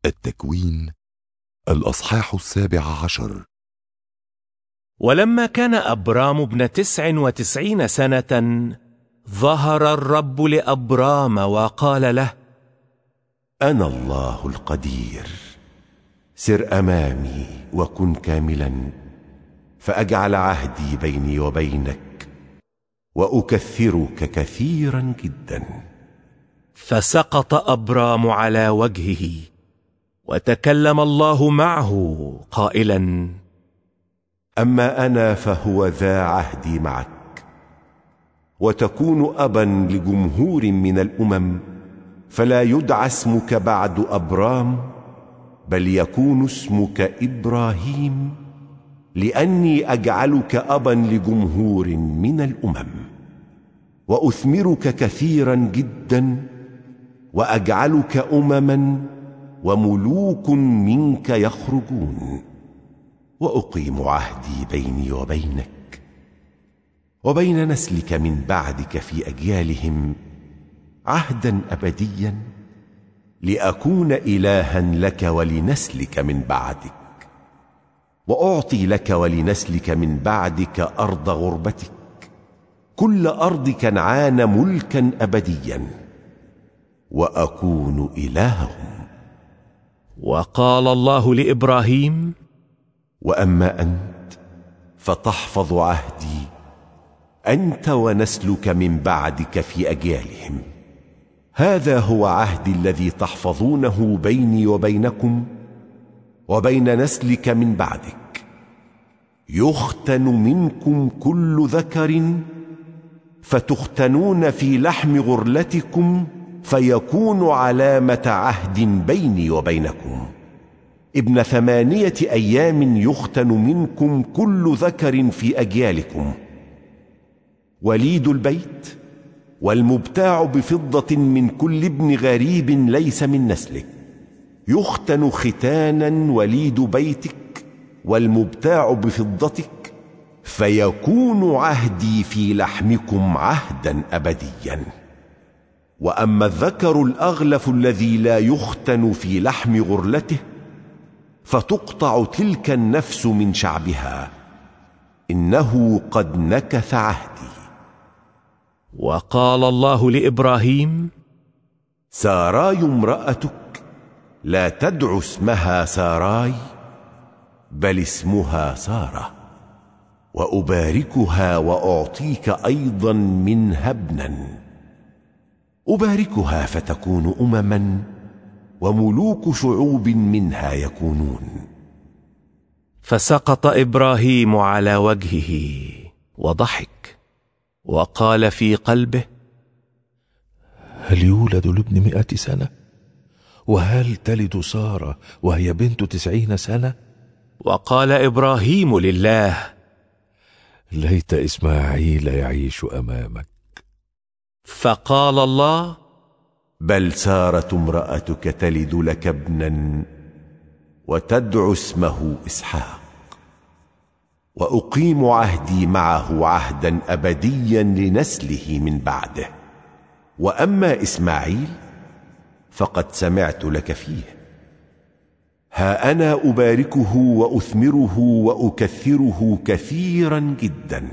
التكوين الأصحاح 17. ولما كان أبرام ابن 99 سنة ظهر الرب لأبرام وقال له: أنا الله القدير، سر أمامي وكن كاملا، فأجعل عهدي بيني وبينك وأكثرك كثيرا جدا. فسقط أبرام على وجهه، وتكلم الله معه قائلا: أما أنا فهو ذا عهدي معك، وتكون أبا لجمهور من الأمم، فلا يدعى اسمك بعد أبرام، بل يكون اسمك إبراهيم، لأني أجعلك أبا لجمهور من الأمم، وأثمرك كثيرا جدا، وأجعلك أمما وملوك منك يخرجون، وأقيم عهدي بيني وبينك وبين نسلك من بعدك في أجيالهم عهدا أبديا، لأكون إلها لك ولنسلك من بعدك، وأعطي لك ولنسلك من بعدك أرض غربتك، كل أرض كنعان ملكا أبديا، وأكون إلههم. وقال الله لإبراهيم: وأما أنت فتحفظ عهدي أنت ونسلك من بعدك في أجيالهم، هذا هو عهدي الذي تحفظونه بيني وبينكم وبين نسلك من بعدك. يختن منكم كل ذكر، فتختنون في لحم غرلتكم، فيكون علامة عهد بيني وبينكم. ابن 8 أيام يختن منكم كل ذكر في أجيالكم. وليد البيت والمبتاع بفضة من كل ابن غريب ليس من نسلك يختن ختانا وليد بيتك والمبتاع بفضتك، فيكون عهدي في لحمكم عهدا أبديا. وأما الذكر الأغلف الذي لا يختن في لحم غرلته، فتقطع تلك النفس من شعبها، إنه قد نكث عهدي. وقال الله لإبراهيم: ساراي امرأتك لا تدع اسمها ساراي، بل اسمها سارة، وأباركها وأعطيك أيضا منها ابنا. أباركها فتكون أمما، وملوك شعوب منها يكونون. فسقط إبراهيم على وجهه وضحك، وقال في قلبه: هل يولد لابن 100 سنة؟ وهل تلد سارة وهي بنت 90 سنة؟ وقال إبراهيم لله: ليت إسماعيل يعيش أمامك. فقال الله: بل سارة امرأتك تلد لك ابنا، وتدعو اسمه إسحاق، وأقيم عهدي معه عهدا أبديا لنسله من بعده. وأما إسماعيل فقد سمعت لك فيه، ها أنا أباركه وأثمره وأكثره كثيرا جدا،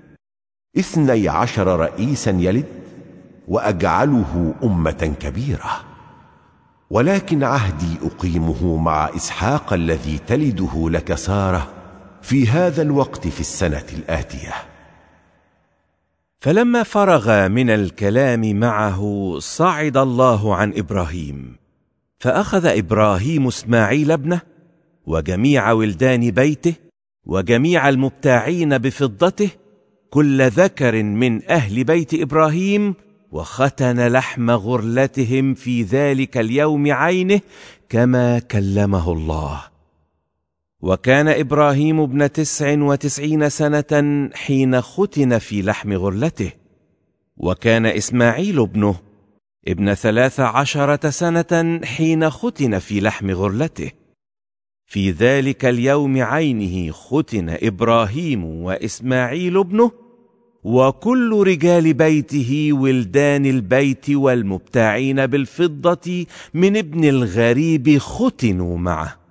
12 رئيسا يلد، وأجعله أمة كبيرة. ولكن عهدي أقيمه مع إسحاق الذي تلده لك سارة في هذا الوقت في السنة الآتية. فلما فرغ من الكلام معه صعد الله عن إبراهيم، فأخذ إبراهيم إسماعيل ابنه وجميع ولدان بيته وجميع المبتاعين بفضته، كل ذكر من أهل بيت إبراهيم، وختن لحم غرلتهم في ذلك اليوم عينه كما كلمه الله. وكان إبراهيم ابن 99 سنة حين ختن في لحم غرلته، وكان إسماعيل ابنه ابن 13 سنة حين ختن في لحم غرلته. في ذلك اليوم عينه ختن إبراهيم وإسماعيل ابنه، وكل رجال بيته ولدان البيت والمبتاعين بالفضة من ابن الغريب ختنوا معه.